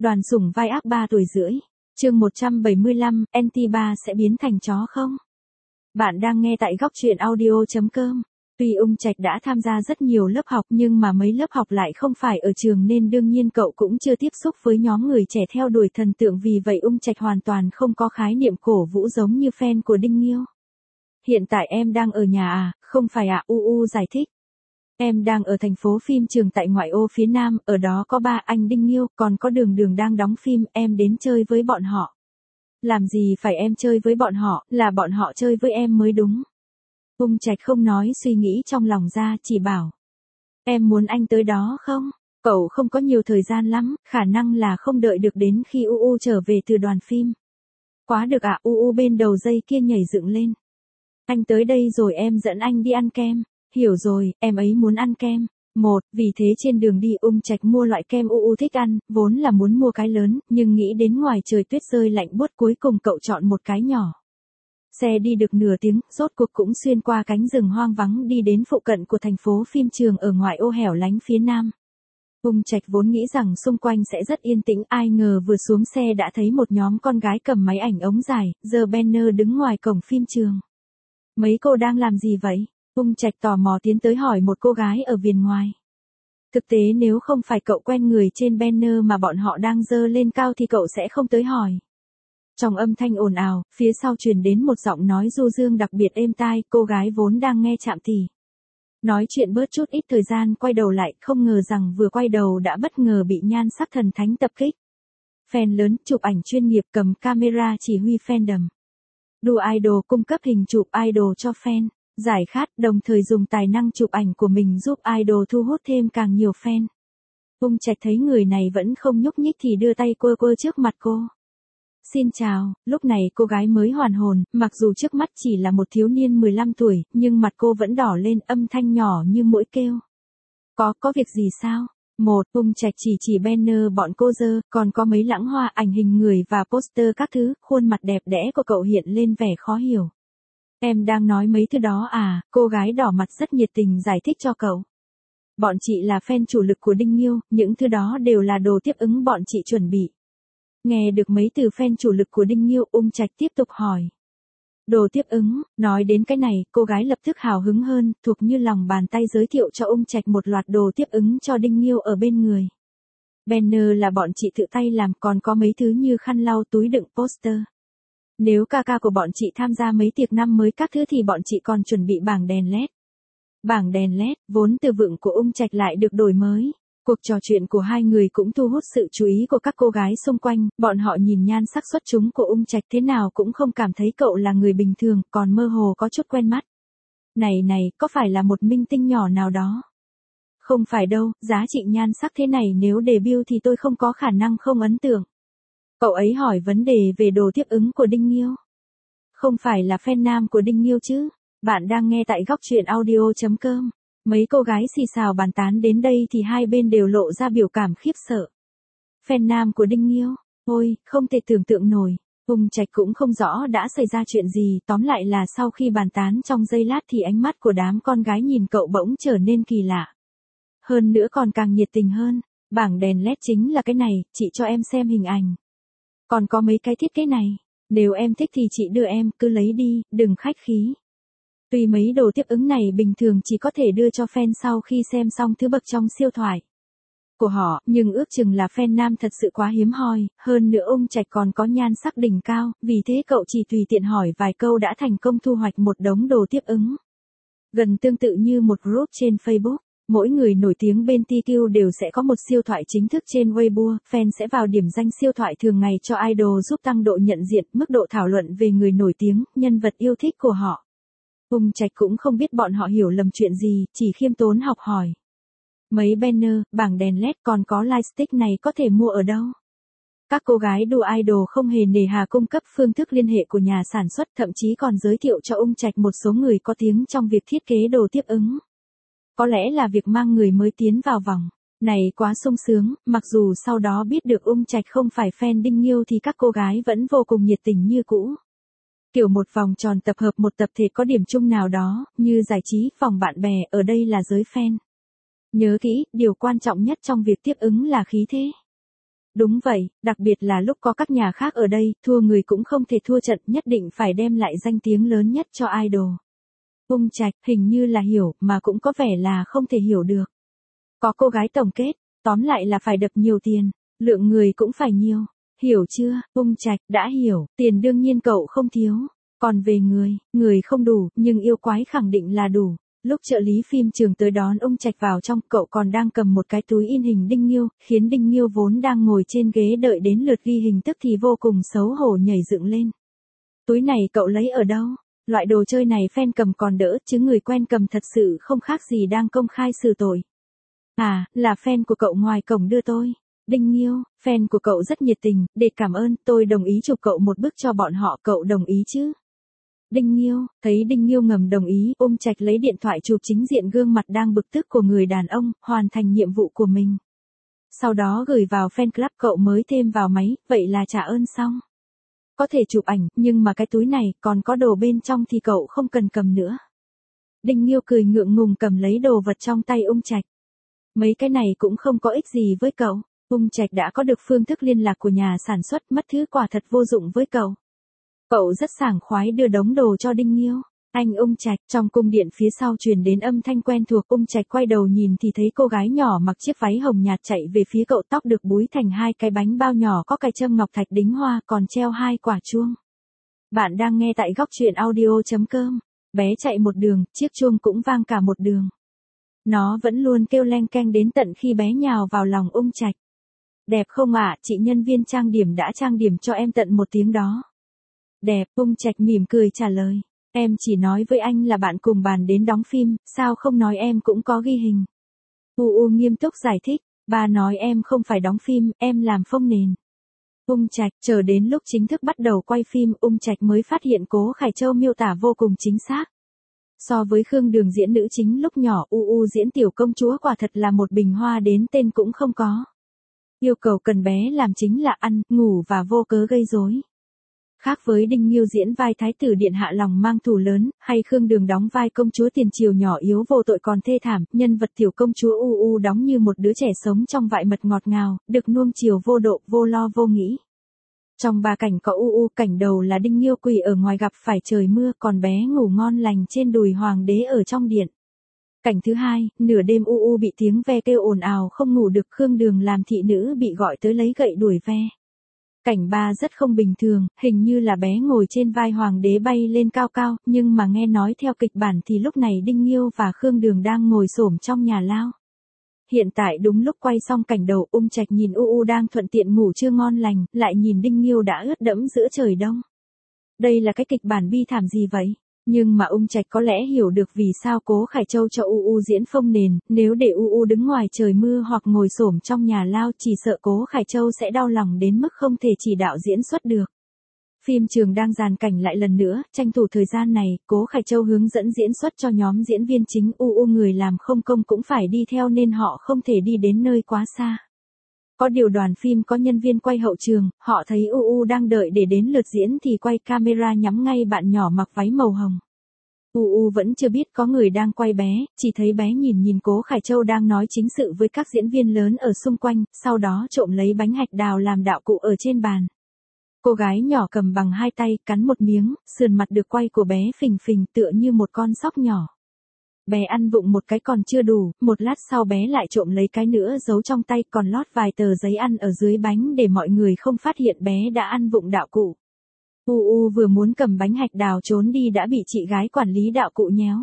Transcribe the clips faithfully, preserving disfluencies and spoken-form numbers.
Đoàn sủng vai ác ba tuổi rưỡi. Chương một trăm bảy mươi lăm, en tê ba sẽ biến thành chó không? Bạn đang nghe tại góc truyện audio chấm com. Tuy Ung Trạch đã tham gia rất nhiều lớp học nhưng mà mấy lớp học lại không phải ở trường nên đương nhiên cậu cũng chưa tiếp xúc với nhóm người trẻ theo đuổi thần tượng, vì vậy Ung Trạch hoàn toàn không có khái niệm cổ vũ giống như fan của Đinh Nghiêu. Hiện tại em đang ở nhà à? Không phải ạ, à, U U giải thích. Em đang ở thành phố phim trường tại ngoại ô phía Nam, ở đó có ba anh Đinh Nghiêu, còn có Đường Đường đang đóng phim, em đến chơi với bọn họ. Làm gì phải em chơi với bọn họ, là bọn họ chơi với em mới đúng. Ung Trạch không nói suy nghĩ trong lòng ra, chỉ bảo. Em muốn anh tới đó không? Cậu không có nhiều thời gian lắm, khả năng là không đợi được đến khi U U trở về từ đoàn phim. Quá được ạ, à, U U bên đầu dây kia nhảy dựng lên. Anh tới đây rồi em dẫn anh đi ăn kem. Hiểu rồi, em ấy muốn ăn kem. Một, vì thế trên đường đi Ung Trạch mua loại kem U U thích ăn, vốn là muốn mua cái lớn, nhưng nghĩ đến ngoài trời tuyết rơi lạnh buốt cuối cùng cậu chọn một cái nhỏ. Xe đi được nửa tiếng, rốt cuộc cũng xuyên qua cánh rừng hoang vắng đi đến phụ cận của thành phố phim trường ở ngoại ô hẻo lánh phía Nam. Ung Trạch vốn nghĩ rằng xung quanh sẽ rất yên tĩnh, ai ngờ vừa xuống xe đã thấy một nhóm con gái cầm máy ảnh ống dài, giơ banner đứng ngoài cổng phim trường. Mấy cô đang làm gì vậy? Ung Trạch tò mò tiến tới hỏi một cô gái ở viền ngoài. Thực tế nếu không phải cậu quen người trên banner mà bọn họ đang dơ lên cao thì cậu sẽ không tới hỏi. Trong âm thanh ồn ào, phía sau truyền đến một giọng nói du dương đặc biệt êm tai, cô gái vốn đang nghe chạm tỉ. Nói chuyện bớt chút ít thời gian quay đầu lại, không ngờ rằng vừa quay đầu đã bất ngờ bị nhan sắc thần thánh tập kích. Fan lớn, chụp ảnh chuyên nghiệp cầm camera chỉ huy fandom. Đu idol cung cấp hình chụp idol cho fan. Giải khát, đồng thời dùng tài năng chụp ảnh của mình giúp idol thu hút thêm càng nhiều fan. Ung Trạch thấy người này vẫn không nhúc nhích thì đưa tay quơ quơ trước mặt cô. Xin chào, lúc này cô gái mới hoàn hồn, mặc dù trước mắt chỉ là một thiếu niên mười lăm tuổi, nhưng mặt cô vẫn đỏ lên, âm thanh nhỏ như muỗi kêu. Có, có việc gì sao? Một, Ung Trạch chỉ chỉ banner bọn cô dơ, còn có mấy lãng hoa, ảnh hình người và poster các thứ, khuôn mặt đẹp đẽ của cậu hiện lên vẻ khó hiểu. Em đang nói mấy thứ đó à? Cô gái đỏ mặt rất nhiệt tình giải thích cho cậu. Bọn chị là fan chủ lực của Đinh Nghiêu, những thứ đó đều là đồ tiếp ứng bọn chị chuẩn bị. Nghe được mấy từ fan chủ lực của Đinh Nghiêu, Ung Trạch tiếp tục hỏi. Đồ tiếp ứng, nói đến cái này, cô gái lập tức hào hứng hơn, thuộc như lòng bàn tay giới thiệu cho Ung Trạch một loạt đồ tiếp ứng cho Đinh Nghiêu ở bên người. Banner là bọn chị tự tay làm, còn có mấy thứ như khăn lau, túi đựng poster. Nếu ca ca của bọn chị tham gia mấy tiệc năm mới các thứ thì bọn chị còn chuẩn bị bảng đèn led. Bảng đèn led, vốn từ vựng của Ung Trạch lại được đổi mới. Cuộc trò chuyện của hai người cũng thu hút sự chú ý của các cô gái xung quanh, bọn họ nhìn nhan sắc xuất chúng của Ung Trạch thế nào cũng không cảm thấy cậu là người bình thường, còn mơ hồ có chút quen mắt. Này này, có phải là một minh tinh nhỏ nào đó? Không phải đâu, giá trị nhan sắc thế này nếu debut thì tôi không có khả năng không ấn tượng. Cậu ấy hỏi vấn đề về đồ tiếp ứng của Đinh Nghiêu. Không phải là fan nam của Đinh Nghiêu chứ? Bạn đang nghe tại góc truyện audio chấm com. Mấy cô gái xì xào bàn tán đến đây thì hai bên đều lộ ra biểu cảm khiếp sợ. Fan nam của Đinh Nghiêu? Ôi, không thể tưởng tượng nổi. Ung Trạch cũng không rõ đã xảy ra chuyện gì, tóm lại là sau khi bàn tán trong giây lát thì ánh mắt của đám con gái nhìn cậu bỗng trở nên kỳ lạ. Hơn nữa còn càng nhiệt tình hơn. Bảng đèn led chính là cái này, chị cho em xem hình ảnh. Còn có mấy cái thiết kế này, nếu em thích thì chị đưa em, cứ lấy đi, đừng khách khí. Tuy mấy đồ tiếp ứng này bình thường chỉ có thể đưa cho fan sau khi xem xong thứ bậc trong siêu thoại của họ, nhưng ước chừng là fan nam thật sự quá hiếm hoi, hơn nữa Ung Trạch còn có nhan sắc đỉnh cao, vì thế cậu chỉ tùy tiện hỏi vài câu đã thành công thu hoạch một đống đồ tiếp ứng. Gần tương tự như một group trên Facebook. Mỗi người nổi tiếng bên tê quy đều sẽ có một siêu thoại chính thức trên Weibo, fan sẽ vào điểm danh siêu thoại thường ngày cho idol giúp tăng độ nhận diện, mức độ thảo luận về người nổi tiếng, nhân vật yêu thích của họ. Ung Trạch cũng không biết bọn họ hiểu lầm chuyện gì, chỉ khiêm tốn học hỏi. Mấy banner, bảng đèn led còn có lightstick này có thể mua ở đâu? Các cô gái đu idol không hề nề hà cung cấp phương thức liên hệ của nhà sản xuất, thậm chí còn giới thiệu cho Ung Trạch một số người có tiếng trong việc thiết kế đồ tiếp ứng. Có lẽ là việc mang người mới tiến vào vòng này quá sung sướng, mặc dù sau đó biết được Ung Trạch không phải fan Đinh Nghiêu thì các cô gái vẫn vô cùng nhiệt tình như cũ. Kiểu một vòng tròn tập hợp một tập thể có điểm chung nào đó, như giải trí, vòng bạn bè, ở đây là giới fan. Nhớ kỹ, điều quan trọng nhất trong việc tiếp ứng là khí thế. Đúng vậy, đặc biệt là lúc có các nhà khác ở đây, thua người cũng không thể thua trận, nhất định phải đem lại danh tiếng lớn nhất cho idol. Ung Trạch hình như là hiểu, mà cũng có vẻ là không thể hiểu được. Có cô gái tổng kết, tóm lại là phải đập nhiều tiền, lượng người cũng phải nhiều. Hiểu chưa, Ung Trạch, đã hiểu, tiền đương nhiên cậu không thiếu. Còn về người, người không đủ, nhưng yêu quái khẳng định là đủ. Lúc trợ lý phim trường tới đón Ung Trạch vào trong, cậu còn đang cầm một cái túi in hình Đinh Nghiêu, khiến Đinh Nghiêu vốn đang ngồi trên ghế đợi đến lượt ghi hình tức thì vô cùng xấu hổ nhảy dựng lên. Túi này cậu lấy ở đâu? Loại đồ chơi này fan cầm còn đỡ, chứ người quen cầm thật sự không khác gì đang công khai xử tội. À, là fan của cậu ngoài cổng đưa tôi. Đinh Nghiêu, fan của cậu rất nhiệt tình, để cảm ơn, tôi đồng ý chụp cậu một bức cho bọn họ, cậu đồng ý chứ? Đinh Nghiêu, thấy Đinh Nghiêu ngầm đồng ý, Ung Trạch lấy điện thoại chụp chính diện gương mặt đang bực tức của người đàn ông, hoàn thành nhiệm vụ của mình. Sau đó gửi vào fan club, cậu mới thêm vào máy, vậy là trả ơn xong. Có thể chụp ảnh, nhưng mà cái túi này, còn có đồ bên trong thì cậu không cần cầm nữa. Đinh Nghiêu cười ngượng ngùng cầm lấy đồ vật trong tay Ung Trạch. Mấy cái này cũng không có ích gì với cậu. Ung Trạch đã có được phương thức liên lạc của nhà sản xuất, mất thứ quả thật vô dụng với cậu. Cậu rất sảng khoái đưa đống đồ cho Đinh Nghiêu. Anh Ung Trạch, trong cung điện phía sau truyền đến âm thanh quen thuộc, Ung Trạch quay đầu nhìn thì thấy cô gái nhỏ mặc chiếc váy hồng nhạt chạy về phía cậu, tóc được búi thành hai cái bánh bao nhỏ có cài châm ngọc thạch đính hoa, còn treo hai quả chuông. Bạn đang nghe tại góc truyện audio chấm com. Bé chạy một đường, chiếc chuông cũng vang cả một đường. Nó vẫn luôn kêu leng keng đến tận khi bé nhào vào lòng Ung Trạch. Đẹp không ạ, chị nhân viên trang điểm đã trang điểm cho em tận một tiếng đó. Đẹp, Ung Trạch mỉm cười trả lời. Em chỉ nói với anh là bạn cùng bàn đến đóng phim, sao không nói em cũng có ghi hình. U U nghiêm túc giải thích, ba nói em không phải đóng phim, em làm phông nền. Ung Trạch, chờ đến lúc chính thức bắt đầu quay phim, Ung Trạch mới phát hiện Cố Khải Châu miêu tả vô cùng chính xác. So với Khương Đường diễn nữ chính lúc nhỏ, U U diễn tiểu công chúa quả thật là một bình hoa đến tên cũng không có. Yêu cầu cần bé làm chính là ăn, ngủ và vô cớ gây rối. Khác với Đinh Nghiêu diễn vai thái tử điện hạ lòng mang thù lớn, hay Khương Đường đóng vai công chúa tiền triều nhỏ yếu vô tội còn thê thảm, nhân vật tiểu công chúa U U đóng như một đứa trẻ sống trong vại mật ngọt ngào, được nuông chiều vô độ, vô lo vô nghĩ. Trong ba cảnh có U U, cảnh đầu là Đinh Nghiêu quỳ ở ngoài gặp phải trời mưa, còn bé ngủ ngon lành trên đùi hoàng đế ở trong điện. Cảnh thứ hai, nửa đêm U U bị tiếng ve kêu ồn ào không ngủ được, Khương Đường làm thị nữ bị gọi tới lấy gậy đuổi ve. Cảnh ba rất không bình thường, hình như là bé ngồi trên vai hoàng đế bay lên cao cao, nhưng mà nghe nói theo kịch bản thì lúc này Đinh Nghiêu và Khương Đường đang ngồi xổm trong nhà lao. Hiện tại đúng lúc quay xong cảnh đầu, Ung Trạch nhìn U U đang thuận tiện ngủ chưa ngon lành, lại nhìn Đinh Nghiêu đã ướt đẫm giữa trời đông. Đây là cái kịch bản bi thảm gì vậy? Nhưng mà Ung Trạch có lẽ hiểu được vì sao Cố Khải Châu cho U U diễn phông nền, nếu để U U đứng ngoài trời mưa hoặc ngồi xổm trong nhà lao chỉ sợ Cố Khải Châu sẽ đau lòng đến mức không thể chỉ đạo diễn xuất được. Phim trường đang dàn cảnh lại lần nữa, tranh thủ thời gian này, Cố Khải Châu hướng dẫn diễn xuất cho nhóm diễn viên chính, U U người làm không công cũng phải đi theo nên họ không thể đi đến nơi quá xa. Có điều đoàn phim có nhân viên quay hậu trường, họ thấy U U đang đợi để đến lượt diễn thì quay camera nhắm ngay bạn nhỏ mặc váy màu hồng. U U vẫn chưa biết có người đang quay bé, chỉ thấy bé nhìn nhìn Cố Khải Châu đang nói chính sự với các diễn viên lớn ở xung quanh, sau đó trộm lấy bánh hạch đào làm đạo cụ ở trên bàn. Cô gái nhỏ cầm bằng hai tay, cắn một miếng, sườn mặt được quay của bé phình phình tựa như một con sóc nhỏ. Bé ăn vụng một cái còn chưa đủ, một lát sau bé lại trộm lấy cái nữa giấu trong tay, còn lót vài tờ giấy ăn ở dưới bánh để mọi người không phát hiện bé đã ăn vụng đạo cụ. U U vừa muốn cầm bánh hạch đào trốn đi đã bị chị gái quản lý đạo cụ nhéo.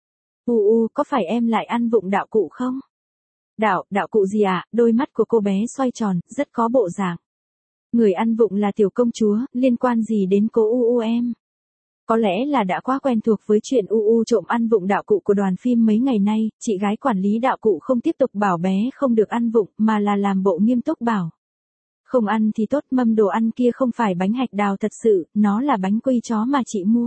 U U, có phải em lại ăn vụng đạo cụ không? Đạo, đạo cụ gì ạ? À? Đôi mắt của cô bé xoay tròn, rất có bộ dạng. Người ăn vụng là tiểu công chúa, liên quan gì đến cô U U em? Có lẽ là đã quá quen thuộc với chuyện U U trộm ăn vụng đạo cụ của đoàn phim mấy ngày nay, chị gái quản lý đạo cụ không tiếp tục bảo bé không được ăn vụng, mà là làm bộ nghiêm túc bảo. Không ăn thì tốt, mâm đồ ăn kia không phải bánh hạch đào thật sự, nó là bánh quy chó mà chị mua.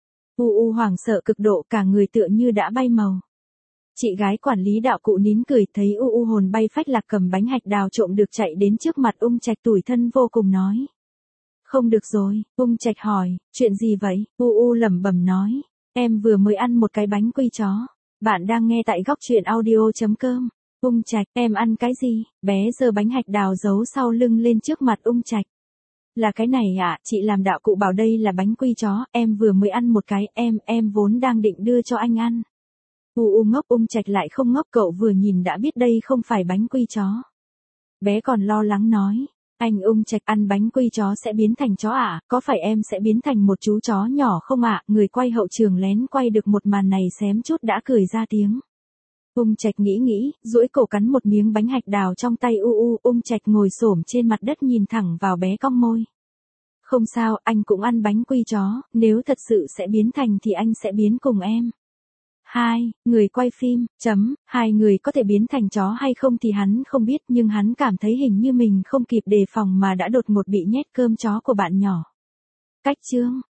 U U hoảng sợ cực độ, cả người tựa như đã bay màu. Chị gái quản lý đạo cụ nín cười, thấy U U hồn bay phách lạc cầm bánh hạch đào trộm được chạy đến trước mặt Ung Trạch tủi thân vô cùng nói. Không được rồi, Ung Trạch hỏi, chuyện gì vậy? U U lẩm bẩm nói, em vừa mới ăn một cái bánh quy chó. Bạn đang nghe tại góc truyện audio chấm com. Ung Trạch, em ăn cái gì? Bé giơ bánh hạch đào giấu sau lưng lên trước mặt Ung Trạch. Là cái này ạ, à, chị làm đạo cụ bảo đây là bánh quy chó, em vừa mới ăn một cái, em, em vốn đang định đưa cho anh ăn. U u ngốc, Ung Trạch lại không ngốc, cậu vừa nhìn đã biết đây không phải bánh quy chó. Bé còn lo lắng nói, anh Ung Trạch ăn bánh quy chó sẽ biến thành chó ạ, à? Có phải em sẽ biến thành một chú chó nhỏ không ạ? À? Người quay hậu trường lén quay được một màn này xém chút đã cười ra tiếng. Ung Trạch nghĩ nghĩ, duỗi cổ cắn một miếng bánh hạch đào trong tay u u, Ung Trạch ngồi xổm trên mặt đất nhìn thẳng vào bé cong môi. Không sao, anh cũng ăn bánh quy chó, nếu thật sự sẽ biến thành thì anh sẽ biến cùng em. Hai, người quay phim, chấm, hai người có thể biến thành chó hay không thì hắn không biết, nhưng hắn cảm thấy hình như mình không kịp đề phòng mà đã đột ngột bị nhét cơm chó của bạn nhỏ. Cách chương